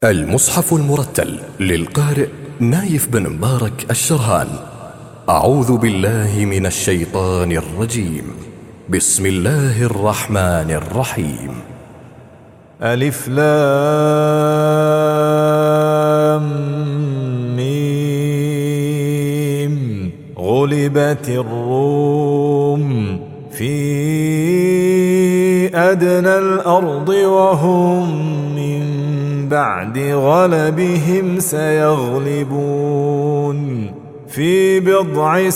المصحف المرتل للقارئ نايف بن مبارك الشرهان. أعوذ بالله من الشيطان الرجيم. بسم الله الرحمن الرحيم. ألف لام ميم. غلبت الروم في أدنى الأرض وهم من بعد غلبهم سيغلبون في بضع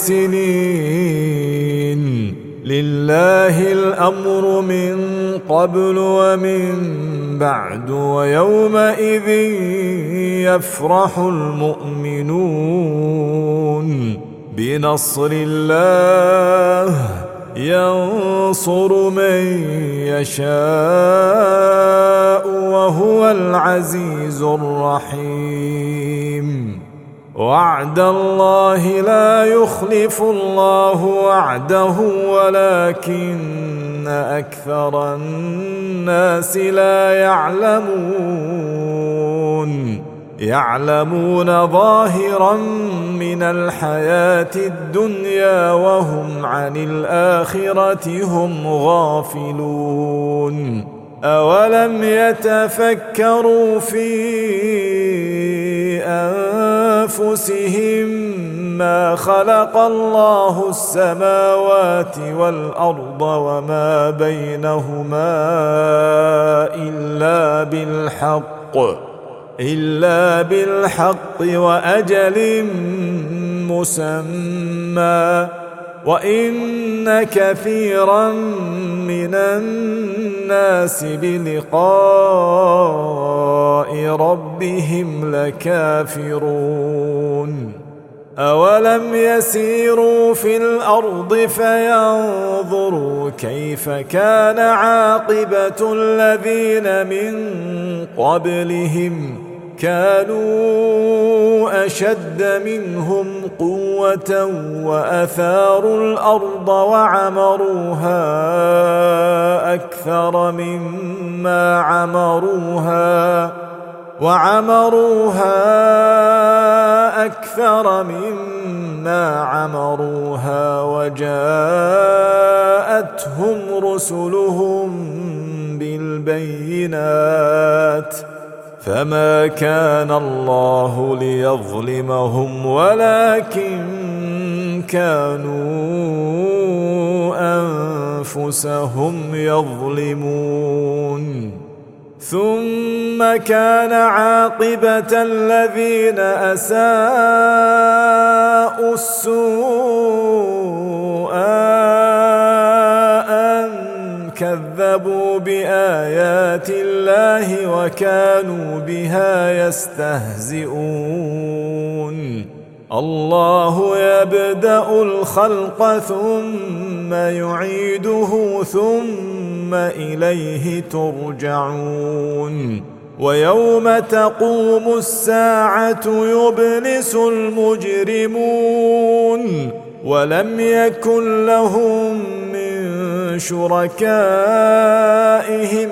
سنين. لله الأمر من قبل ومن بعد ويومئذ يفرح المؤمنون بنصر الله ينصر من يشاء وهو العزيز الرحيم. وعد الله لا يخلف الله وعده ولكن أكثر الناس لا يعلمون ظاهرا من الحياة الدنيا وهم عن الآخرة هم غافلون. أولم يتفكروا في أنفسهم ما خلق الله السماوات والأرض وما بينهما إلا بالحق وأجل مسمى وإن كثيرا من الناس بلقاء ربهم لكافرون. أولم يسيروا في الأرض فينظروا كيف كان عاقبة الذين من قبلهم كانوا أشد منهم قوة وأثاروا الأرض وعمروها أكثر مما عمروها وجاءتهم رسلهم بالبينات فما كان الله ليظلمهم ولكن كانوا أنفسهم يظلمون. ثم كان عاقبة الذين أساءوا السوء أن كذبوا بآيات الله وكانوا بها يستهزئون. الله يبدأ الخلق ثم يعيده ثم إليه ترجعون. ويوم تقوم الساعة يبلس المجرمون ولم يكن لهم من شركائهم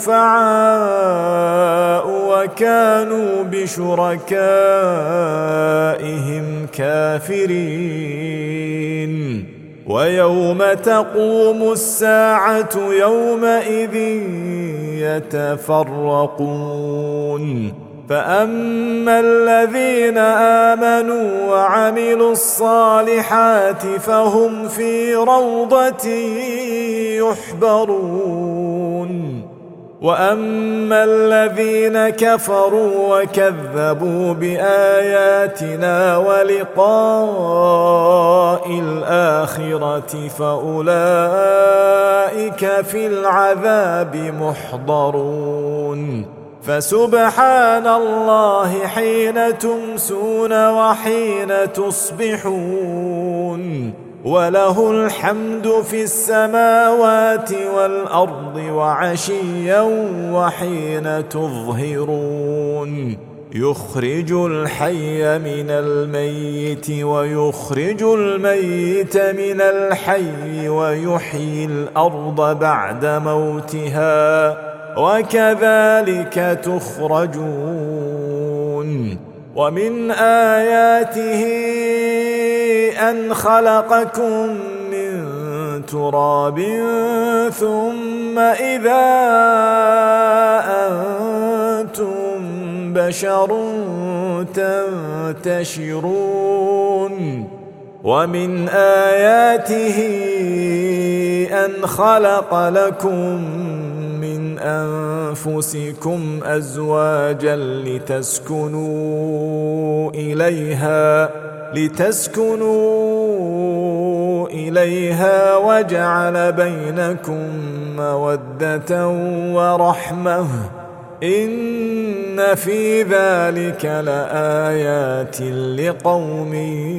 شفعاء وكانوا بشركائهم كافرين. ويوم تقوم الساعة يومئذ يتفرقون. فأما الذين آمنوا وعملوا الصالحات فهم في روضة يحبرون. وأما الذين كفروا وكذبوا بآياتنا ولقاء الآخرة فأولئك في العذاب محضرون. فسبحان الله حين تمسون وحين تصبحون وله الحمد في السماوات والأرض وعشيا وحين تظهرون. يخرج الحي من الميت ويخرج الميت من الحي ويحيي الأرض بعد موتها وكذلك تخرجون. ومن آياته أن خلقكم من تراب ثم إذا أنتم بشر تنتشرون. ومن آياته أن خلق لكم من أنفسكم أزواجا لتسكنوا إليها وجعل بينكم مودة ورحمة إن في ذلك لآيات لقوم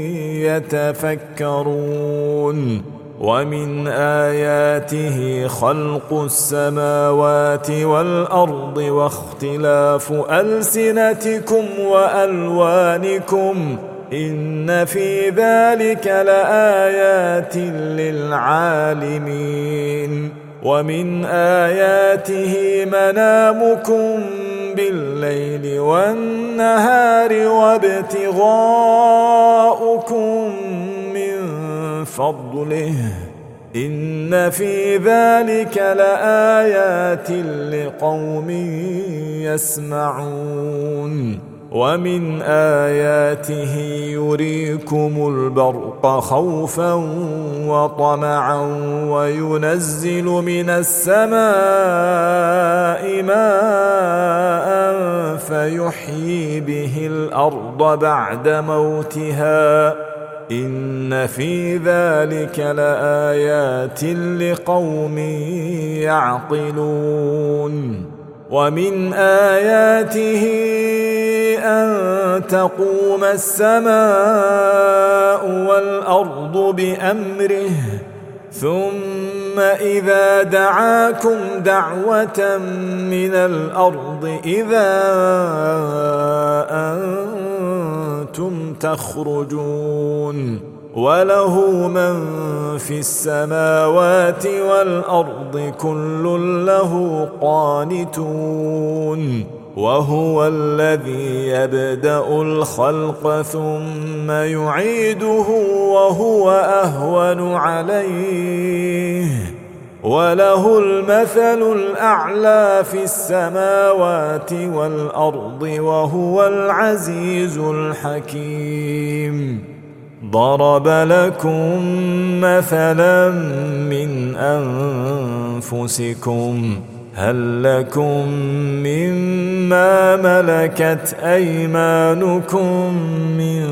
يتفكرون. ومن آياته خلق السماوات والأرض واختلاف ألسنتكم وألوانكم إن في ذلك لآيات للعالمين. ومن آياته منامكم بالليل والنهار وابتغاؤكم من فضله إن في ذلك لآيات لقوم يسمعون. ومن آياته يريكم البرق خوفا وطمعا وينزل من السماء ماء فيحيي به الأرض بعد موتها إن في ذلك لآيات لقوم يعقلون. ومن آياته أن تقوم السماء والأرض بأمره ثم إذا دعاكم دعوة من الأرض إذا أنتم تخرجون. وله من في السماوات والأرض كل له قانتون. وهو الذي يبدأ الخلق ثم يعيده وهو أهون عليه وله المثل الأعلى في السماوات والأرض وهو العزيز الحكيم. ضرب لكم مثلا من أنفسكم هل لكم مما ملكت أيمانكم من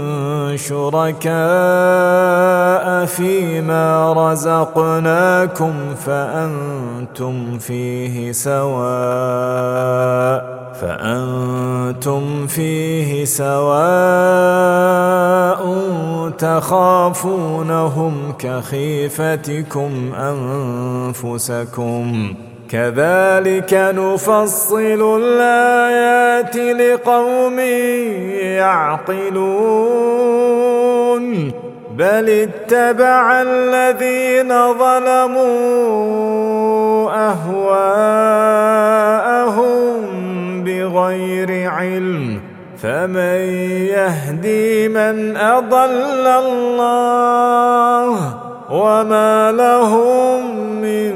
شركاء فيما رزقناكم فأنتم فيه سواء تخافونهم كخيفتكم أنفسكم كذلك نفصل الآيات لقوم يعقلون. بل اتبع الذين ظلموا أهواءهم بغير علم فمن يهدي من أضل الله وما لهم من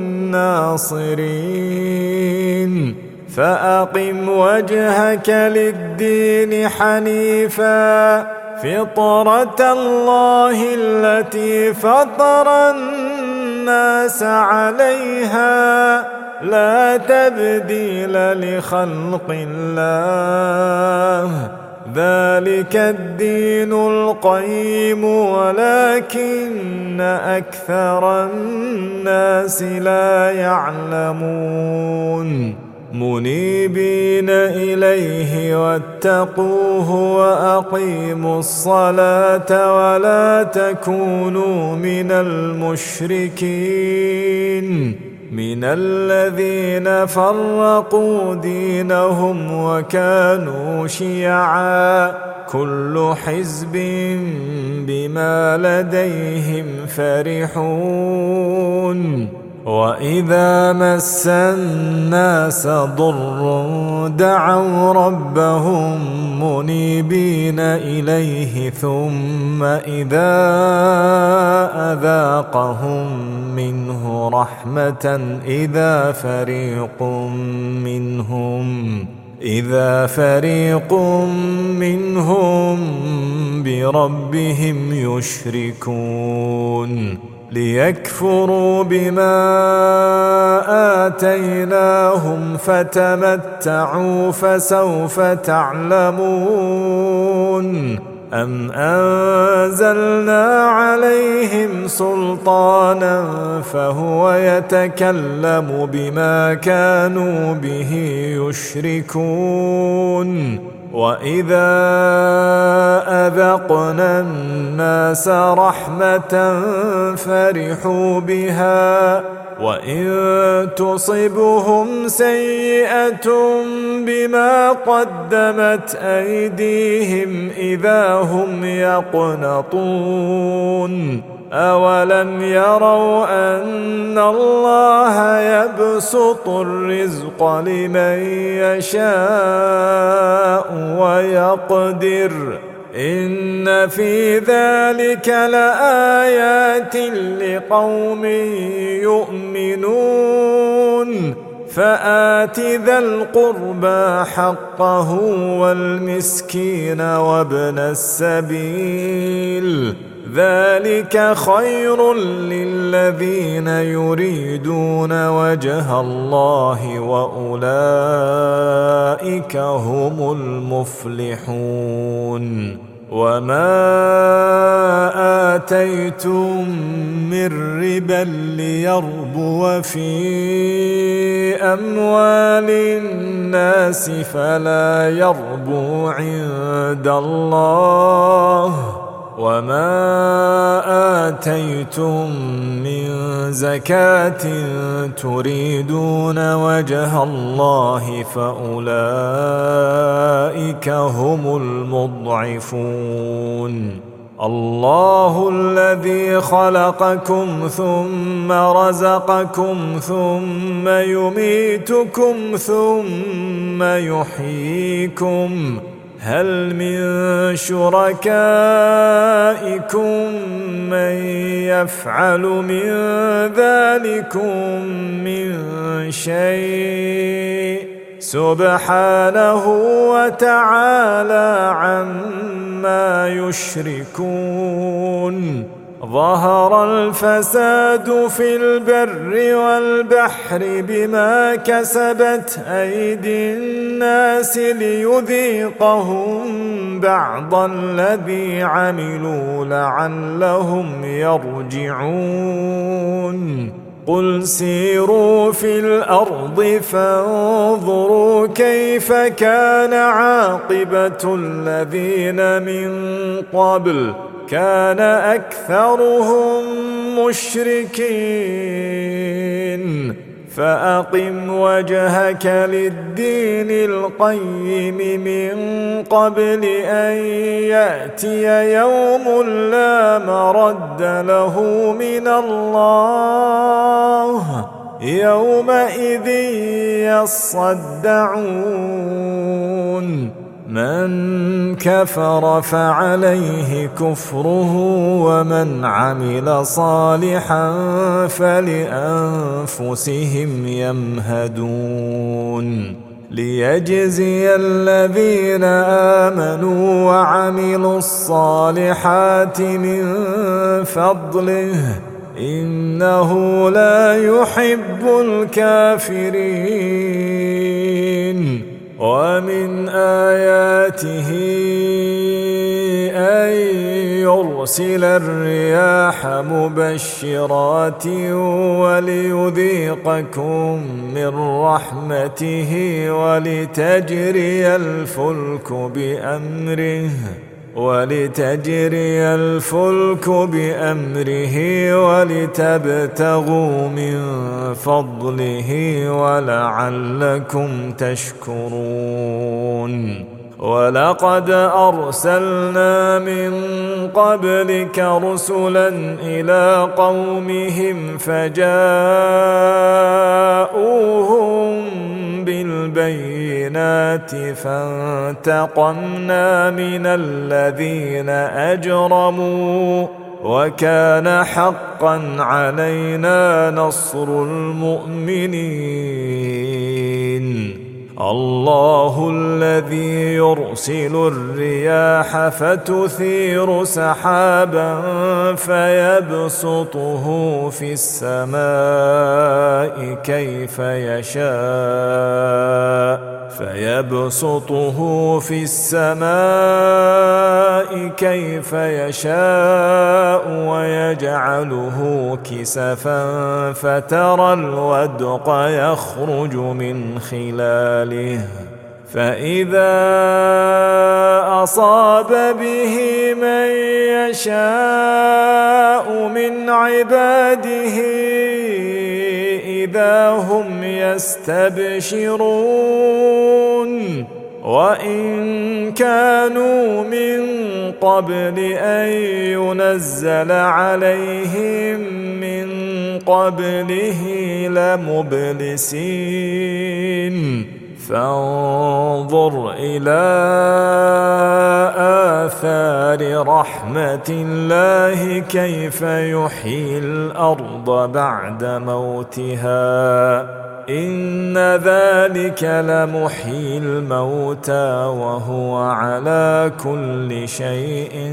ناصرين. فأقم وجهك للدين حنيفا فطرة الله التي فطر الناس عليها لا تبديل لخلق الله ذلك الدين القيم ولكن أكثر الناس لا يعلمون. منيبين إليه واتقوه وأقيموا الصلاة ولا تكونوا من المشركين من الذين فرقوا دينهم وكانوا شيعا كل حزب بما لديهم فرحون. وإذا مس الناس ضر دعوا ربهم منيبين إليه ثم إذا أذاقهم منه رحمة إذا فريق منهم بربهم يشركون ليكفروا بما آتيناهم فتمتعوا فسوف تعلمون أم أنزلنا عليهم سلطانا فهو يتكلم بما كانوا به يشركون وإذا أذقنا الناس رحمة فرحوا بها وإن تصبهم سيئة بما قدمت أيديهم إذا هم يقنطون أولم يروا أن الله يبسط الرزق لمن يشاء ويقدر إن في ذلك لآيات لقوم يؤمنون فآت ذا القربى حقه والمسكين وابن السبيل ذلك خير للذين يريدون وجه الله وأولئك هم المفلحون وما آتيتم من ربا ليربو في أموال الناس فلا يربو عند الله وما آتيتم من زكاة تريدون وجه الله فأولئك هم المضعفون الله الذي خلقكم ثم رزقكم ثم يميتكم ثم يحييكم هل من شركائكم من يفعل من ذلكم من شيء سبحانه وتعالى عما يشركون ظهر الفساد في البر والبحر بما كسبت أيدي الناس ليذيقهم بعض الذي عملوا لعلهم يرجعون قل سيروا في الأرض فانظروا كيف كان عاقبة الذين من قبل كان أكثرهم مشركين فأقم وجهك للدين القيم من قبل أن يأتي يوم لا مرد له من الله يومئذ يصدعون من كفر فعليه كفره ومن عمل صالحا فلأنفسهم يمهدون ليجزي الذين آمنوا وعملوا الصالحات من فضله إنه لا يحب الكافرين ومن آياته أن يرسل الرياح مبشرات وليذيقكم من رحمته ولتجري الفلك بأمره ولتبتغوا من فضله ولعلكم تشكرون ولقد أرسلنا من قبلك رسلا إلى قومهم فجاءوهم بالبينات فانتقمنا من الذين أجرموا وكان حقا علينا نصر المؤمنين. الله الذي يرسل الرياح فتثير سحابا فيبسطه في السماء كيف يشاء ويجعله كسفا فترى الودق يخرج من خلاله فإذا أصاب به من يشاء من عباده إذا هم يستبشرون. وإن كانوا من قبل أن ينزل عليهم من قبله لمبلسين. فانظر إلى آثار رحمة الله كيف يحيي الأرض بعد موتها إن ذلك لمحيي الموتى وهو على كل شيء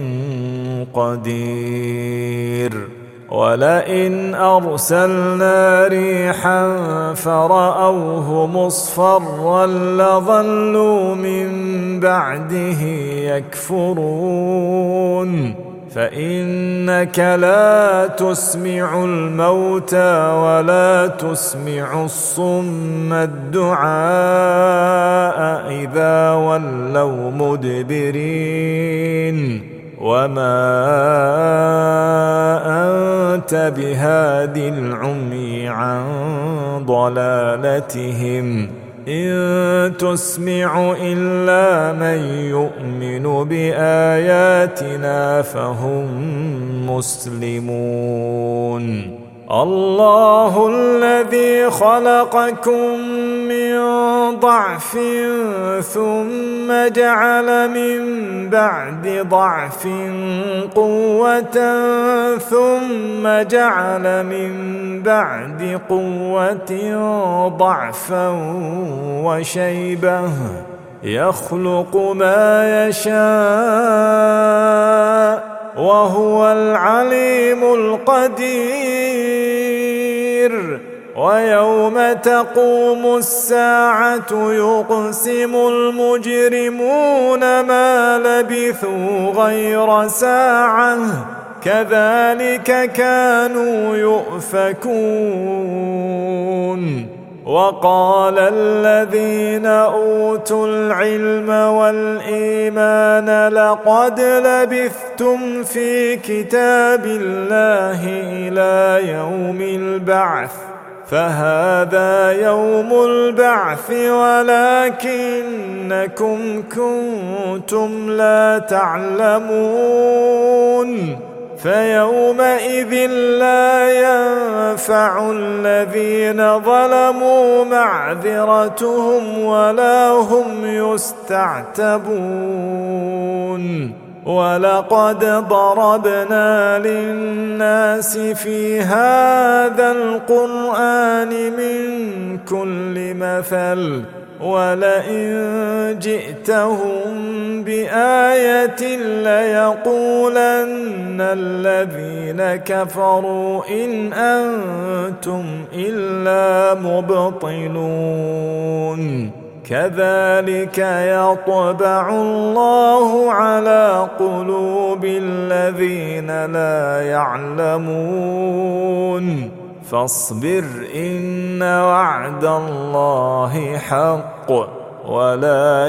قدير. ولئن أرسلنا ريحا فرأوه مصفرا لظلوا من بعده يكفرون. فإنك لا تسمع الموتى ولا تسمع الصم الدعاء إذا ولوا مدبرين وما أنت بهاد العمي عن ضلالتهم إن تسمع إلا من يؤمن بآياتنا فهم مسلمون. الله الذي خلقكم من ضعف ثم جعل من بعد ضعف قوة ثم جعل من بعد قوة ضعفا وشيبة يخلق ما يشاء وهو العليم القدير. ويوم تقوم الساعة يقسم المجرمون ما لبثوا غير ساعة كذلك كانوا يؤفكون. وقال الذين أوتوا العلم والإيمان لقد لبثتم في كتاب الله إلى يوم البعث فهذا يوم البعث ولكنكم كنتم لا تعلمون. فيومئذ لا ينفع الذين ظلموا معذرتهم ولا هم يستعتبون. ولقد ضربنا للناس في هذا القرآن من كل مثل ولئن جئتهم بآية ليقولن الذين كفروا إن أنتم إلا مبطلون. كذلك يطبع الله على قلوب الذين لا يعلمون. فاصبر إن وعد الله حق ولا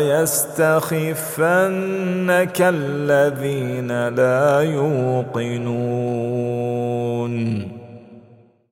يستخفنك الذين لا يوقنون.